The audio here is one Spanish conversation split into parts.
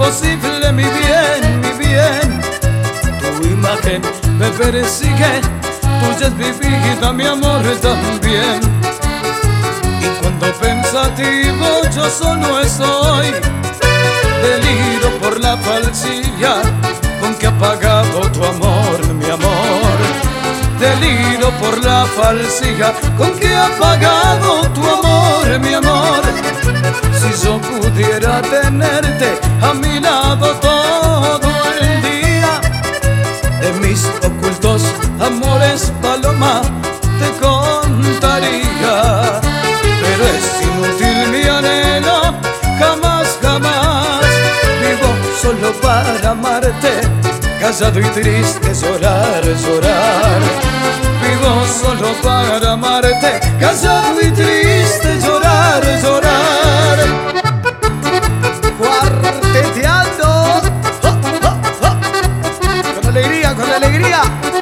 imposible, mi bien, mi bien. Tu imagen me persigue, tuya es mi vida, mi amor también. Y cuando pensativo yo solo estoy, deliro por la falsilla con que ha pagado tu amor, mi amor. Deliro por la falsilla con que ha pagado tu amor, mi amor. Si yo pudiera tenerte a mi lado todo el día, de mis ocultos amores, paloma, te contaría. Pero es inútil mi anhelo, jamás, jamás vivo solo para amarte, callado y triste llorar, llorar. Vivo solo para amarte, callado y triste llorar, llorar. Cuarteteando, oh, oh, oh. Con alegría, con alegría.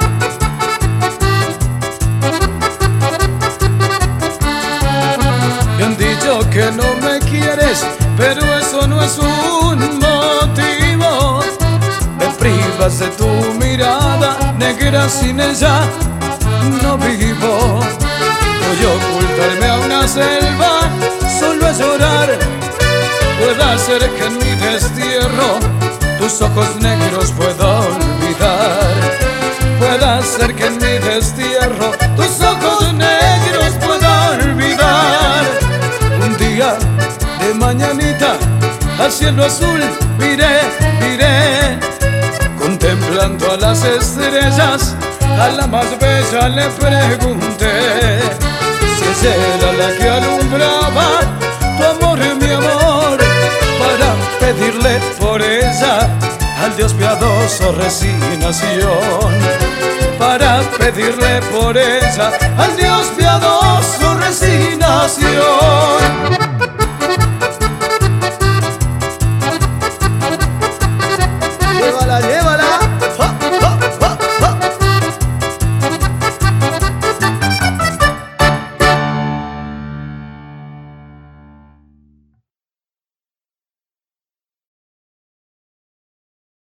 Me han dicho que no me quieres, pero eso no es un motivo. Me privas de tu mirada negra, sin ella no vivo. Voy a ocultarme a una selva, solo a llorar. Puede ser que en mi destierro tus ojos negros pueda olvidar. Puede ser que en mi destierro tus ojos negros pueda olvidar. Un día de mañanita al cielo azul miré, miré, contemplando a las estrellas, a la más bella le pregunté si ella era la que alumbraba tu amor, mi amor, para pedirle por ella al Dios piadoso resignación. Para pedirle por ella al Dios piadoso